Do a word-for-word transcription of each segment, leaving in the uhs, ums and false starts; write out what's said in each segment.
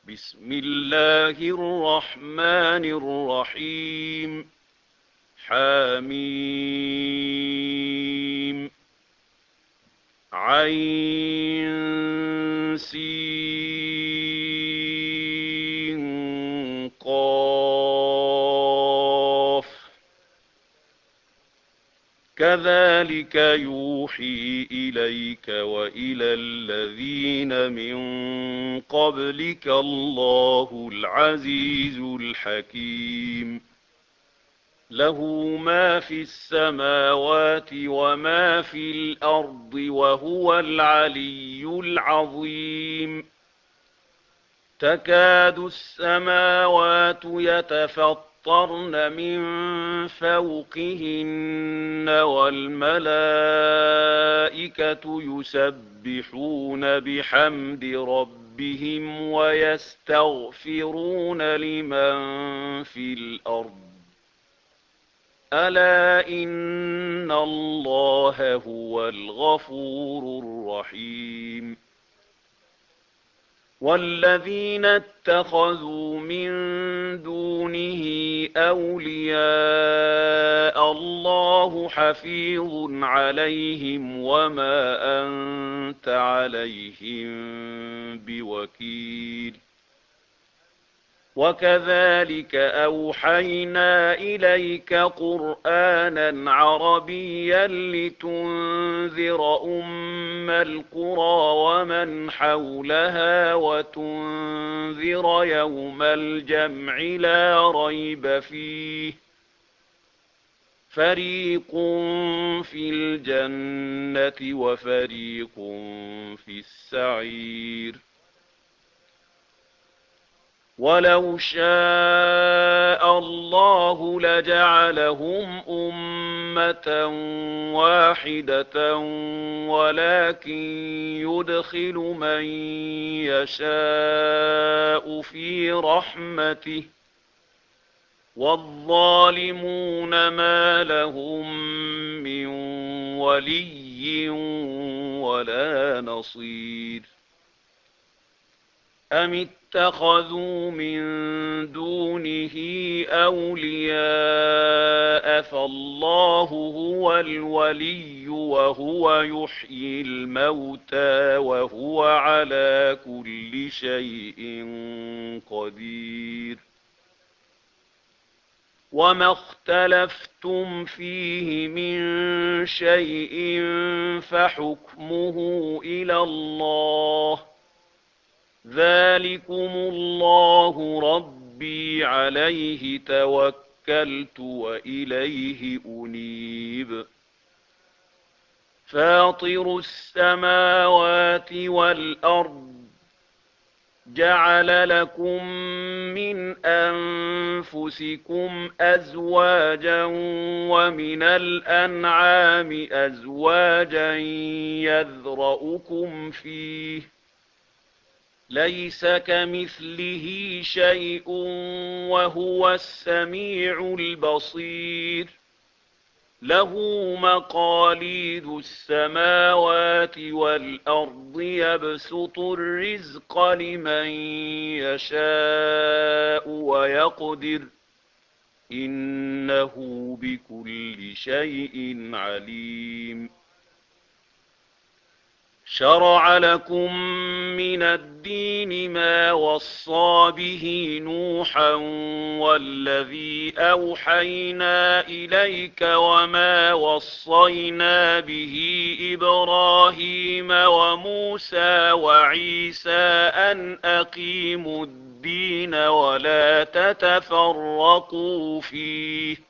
بسم الله الرحمن الرحيم. حميم عين سين قاف. كذلك يوحي إليك وإلى الذين من قبلك الله العزيز الحكيم. له ما في السماوات وما في الأرض وهو العلي العظيم. تكاد السماوات يتفطرن من فوقهن والملائكة يسبحون بحمد ربهم ويستغفرون لمن في الأرض. ألا إن الله هو الغفور الرحيم. والذين اتخذوا من دونه أولياء الله حفيظ عليهم وما أنت عليهم بوكيل. وكذلك أوحينا إليك قرآنا عربيا لتنذر أم القرى ومن حولها وتنذر يوم الجمع لا ريب فيه. فريق في الجنة وفريق في السعير. ولو شاء الله لجعلهم أمة واحدة ولكن يدخل من يشاء في رحمته. والظالمون ما لهم من ولي ولا نصير. أم اتخذوا من دونه أولياء فالله هو الولي وهو يحيي الموتى وهو على كل شيء قدير. وما اختلفتم فيه من شيء فحكمه إلى الله. ذلكم الله ربي عليه توكلت وإليه أنيب. فاطر السماوات والأرض جعل لكم من أنفسكم أزواجا ومن الأنعام أزواجا يذرأكم فيه. ليس كمثله شيء وهو السميع البصير. له مقاليد السماوات والأرض يبسط الرزق لمن يشاء ويقدر. إنه بكل شيء عليم. شرع لكم من الدين ما وصى به نوحا والذي أوحينا إليك وما وصينا به إبراهيم وموسى وعيسى أن أقيموا الدين ولا تتفرقوا فيه.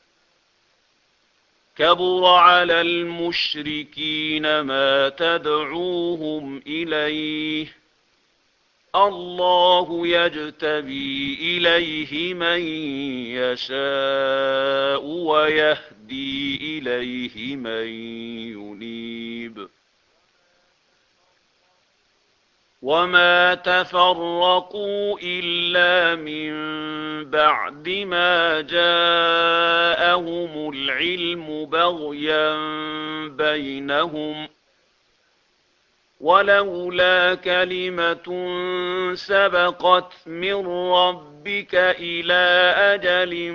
كبر على المشركين ما تدعوهم إليه. الله يجتبي إليه من يشاء ويهدي إليه من ينيب. وما تفرقوا إلا من بعد ما جاءهم العلم بغيا بينهم. ولولا كلمة سبقت من ربك إلى أجل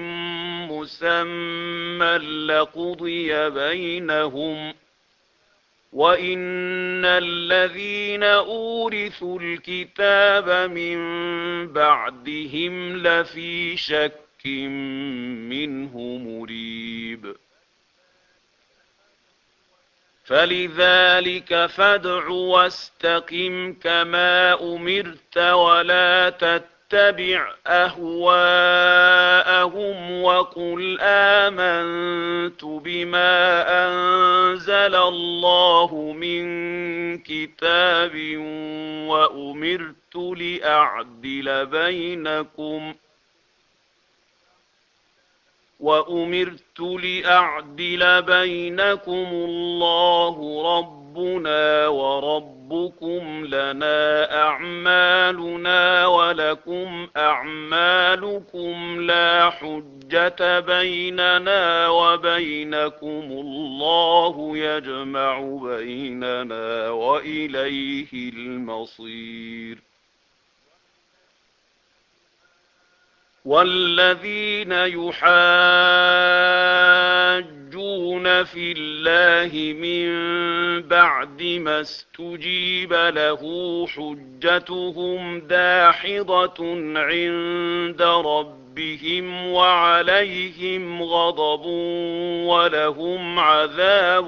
مسمى لقضي بينهم وإن الذين أورثوا الكتاب من بعدهم لفي شك منه مريب فلذلك فادع واستقم كما أمرت ولا تتبع أهواءهم وقل آمنت بما أنزل الله من كتاب وأمرت لأعدل بينكم وأمرت لأعدل بينكم الله ربنا وربكم لنا أعمالنا ولكم أعمالكم لا حجة بيننا وبينكم الله يجمع بيننا وإليه المصير والذين يحاجون في الله من بعد ما استجيب له حجتهم داحضة عند ربهم وعليهم غضب ولهم عذاب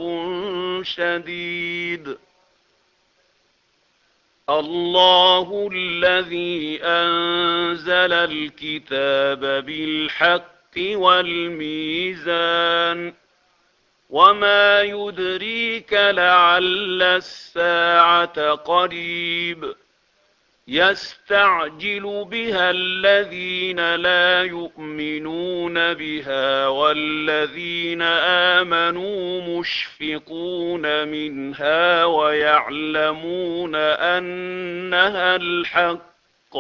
شديد الله الذي أنزل الكتاب بالحق والميزان وما يدريك لعل الساعة قريب يستعجل بها الذين لا يؤمنون بها والذين آمنوا مشفقون منها ويعلمون أنها الحق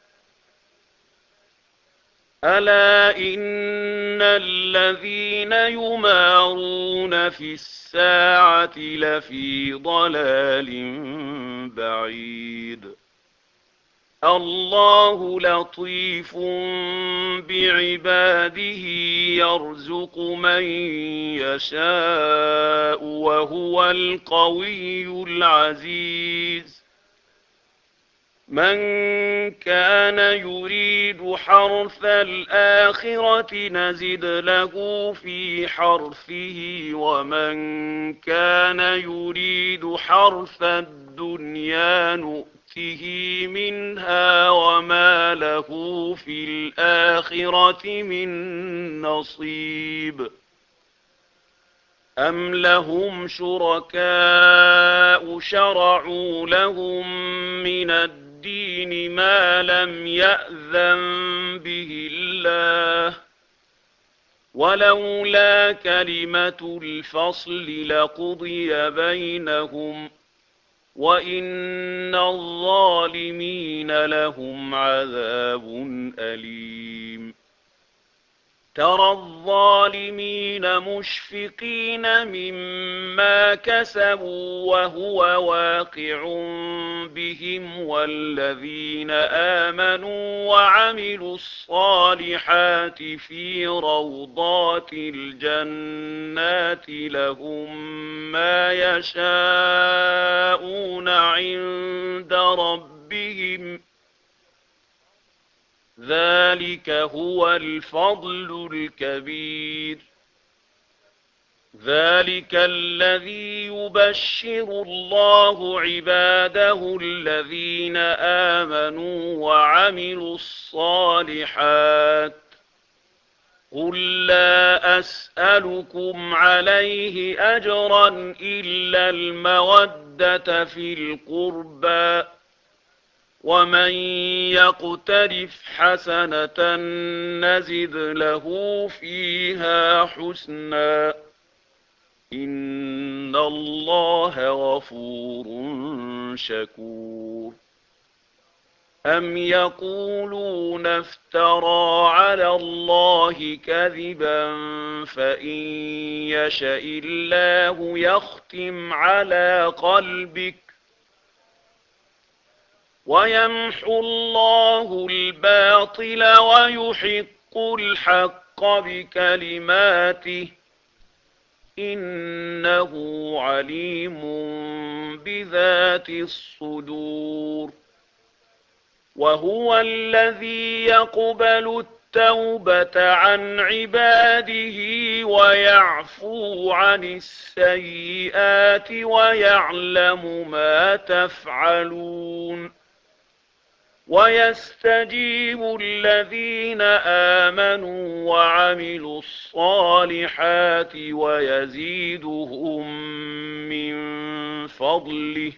ألا إن الذين يمارون في الساعة لفي ضلال بعيد الله لطيف بعباده يرزق من يشاء وهو القوي العزيز من كان يريد حرث الآخرة نزد له في حرثه ومن كان يريد حرث الدنيا نؤته منها وما له في الآخرة من نصيب أم لهم شركاء شرعوا لهم من الدين ما لم يأذن به الله ولولا كلمة الفصل لقضي بينهم وإن الظالمين لهم عذاب أليم ترى الظالمين مشفقين مما كسبوا وهو واقع بهم والذين آمنوا وعملوا الصالحات في روضات الجنات لهم ما يشاءون عند ربهم ذلك هو الفضل الكبير ذلك الذي يبشر الله عباده الذين آمنوا وعملوا الصالحات قل لا أسألكم عليه أجرا إلا المودة في القربى ومن يقترف حسنة نزد له فيها حسنا إن الله غفور شكور أم يقولون افترى على الله كذبا فإن يشأ الله يختم على قلبك ويمحو الله الباطل ويحق الحق بكلماته إنه عليم بذات الصدور وهو الذي يقبل التوبة عن عباده ويعفو عن السيئات ويعلم ما تفعلون ويستجيب الذين آمنوا وعملوا الصالحات ويزيدهم من فضله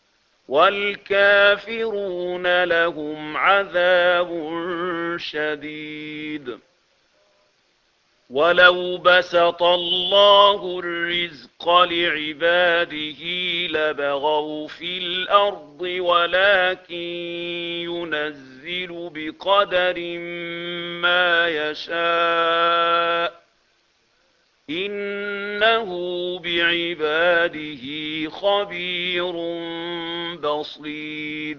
والكافرون لهم عذاب شديد ولو بسط الله الرزق لعباده لبغوا في الأرض ولكن ينزل بقدر ما يشاء إنه بعباده خبير بصير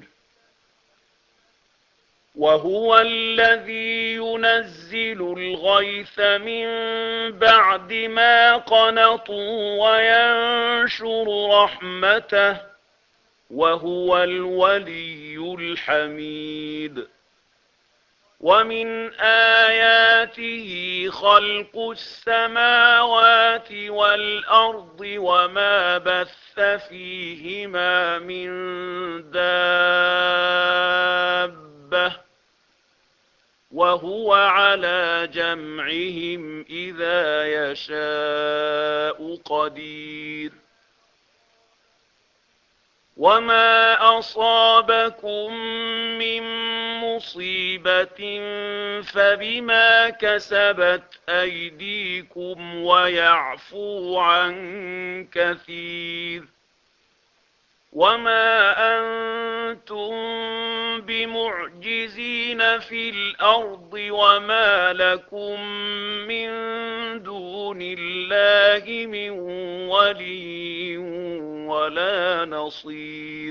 وهو الذي ينزل الغيث من بعد ما قنطوا وينشر رحمته وهو الولي الحميد ومن آياته خلق السماوات والأرض وما بث فيهما من دابة وهو على جمعهم إذا يشاء قدير وما أصابكم من مصيبة فبما كسبت أيديكم ويعفو عن كثير وما أنتم بمعجزين في الأرض وما لكم من دون الله من ولي ولا نصير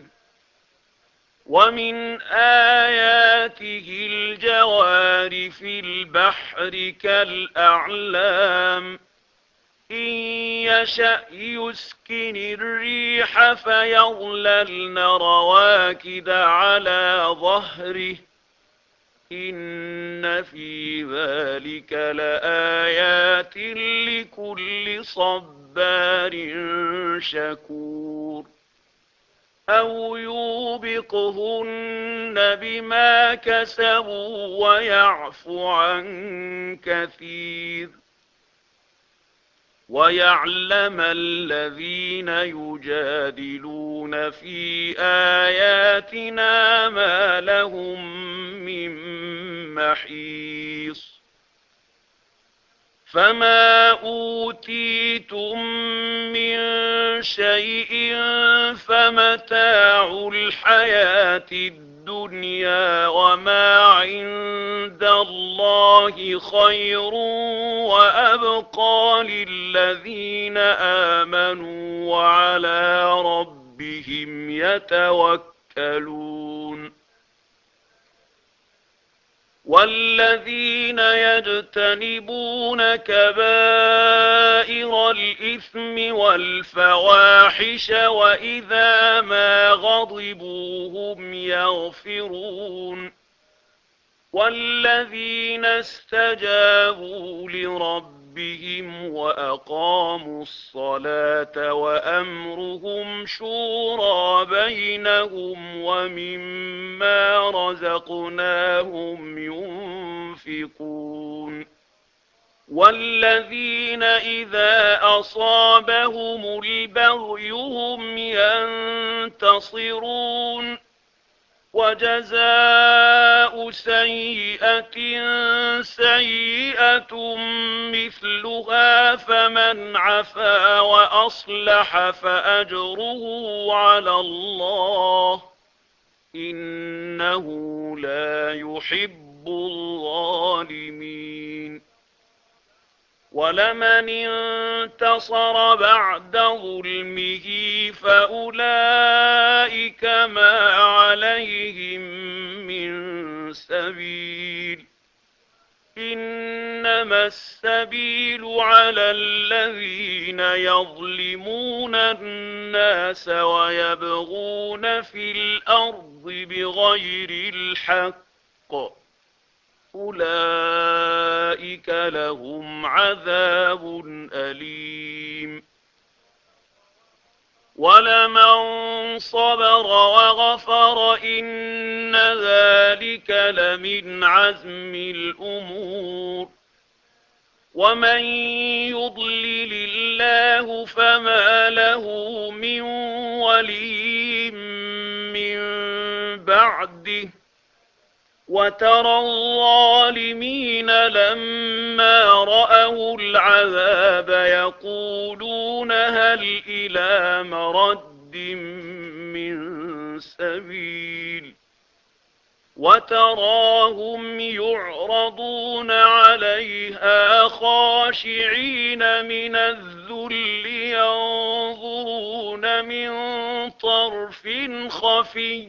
ومن آياته الجوار في البحر كالأعلام إن يشأ يسكن الريح فيظللن رواكد على ظهره إن في ذلك لآيات لكل صبار شكور أو يوبقهن بما كسبوا ويعفو عن كثير ويعلم الذين يجادلون في آياتنا ما لهم من محيص فما أوتيتم من شيء فمتاع الحياة الدنيا وما عند الله خير وأبقى للذين آمنوا وعلى ربهم يتوكلون والذين يجتنبون كبائر الإثم والفواحش وإذا ما غضبوا هم يغفرون والذين استجابوا لربهم وأقاموا الصلاة وأمرهم شورى بينهم ومما رزقناهم ينفقون والذين إذا أصابهم البغي هم ينتصرون وجزاء سيئة سيئة مثلها فمن عفا وأصلح فأجره على الله إنه لا يحب الظالمين ولمن انتصر بعد ظلمه فأولئك ما عليهم من سبيل إنما السبيل على الذين يظلمون الناس ويبغون في الأرض بغير الحق أولئك لهم عذاب أليم ولمن صبر وغفر إن ذلك لمن عزم الأمور ومن يضلل الله فما له من ولي من بعده وترى الظالمين لما رأوا العذاب يقولون هل إلى مرد من سبيل وتراهم يعرضون عليها خاشعين من الذل ينظرون من طرف خفي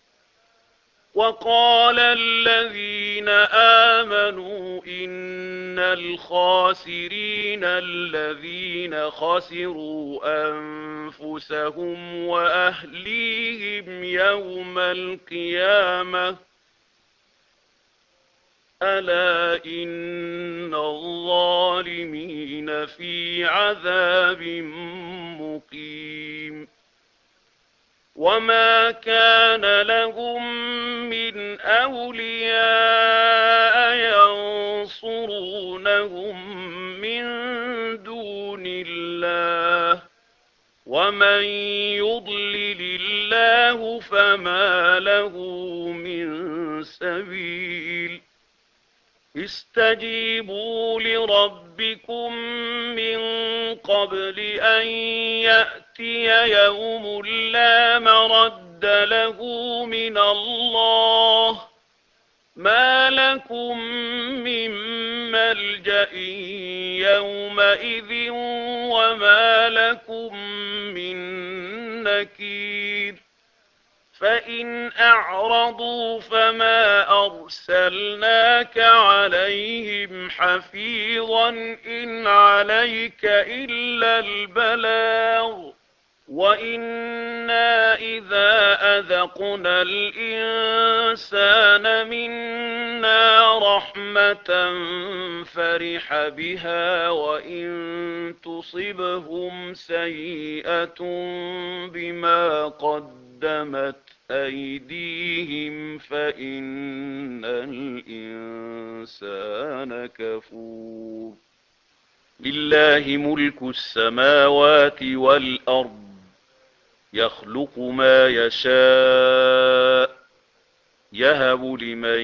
وقال الذين آمنوا إن الخاسرين الذين خسروا أنفسهم وأهليهم يوم القيامة ألا إن الظالمين في عذاب مقيم وما كان لهم من أولياء ينصرونهم من دون الله ومن يضلل الله فما له من سبيل استجيبوا لربكم من قبل أن يأتي يوم لا مرد له من الله ما لكم من ملجأ يومئذ وما لكم من نكير فإن أعرضوا فما أرسلناك عليهم حفيظا إن عليك إلا البلاغ وإنا إذا أذقنا الإنسان منا رحمة فرح بها وإن تصبهم سيئة بما قدمت أيديهم فإن الإنسان كفور لله ملك السماوات والأرض يخلق ما يشاء يهب لمن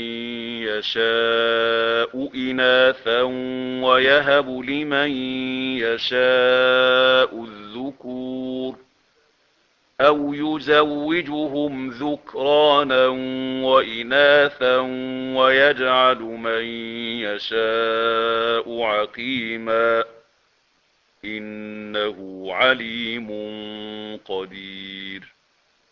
يشاء إناثا ويهب لمن يشاء الذكور أو يزوجهم ذكرانا وإناثا ويجعل من يشاء عقيما إنه عليم قدير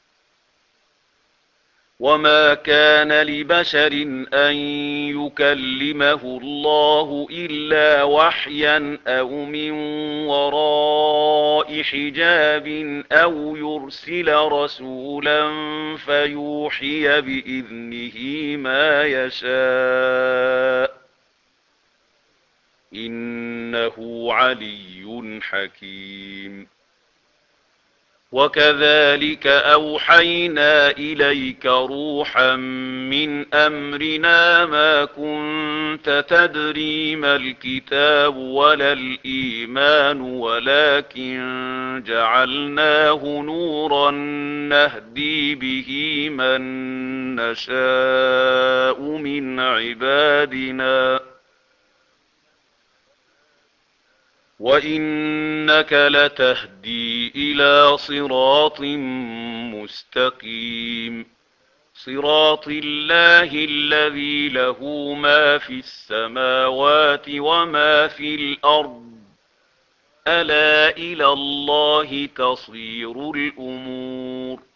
وما كان لبشر أن يكلمه الله إلا وحيا أو من وراء حجاب أو يرسل رسولا فيوحي بإذنه ما يشاء إنه علي حكيم وكذلك أوحينا إليك روحا من أمرنا ما كنت تدري ما الكتاب ولا الإيمان ولكن جعلناه نورا نهدي به من نشاء من عبادنا وإنك لتهدي إلى صراط مستقيم صراط الله الذي له ما في السماوات وما في الأرض ألا إلى الله تصير الأمور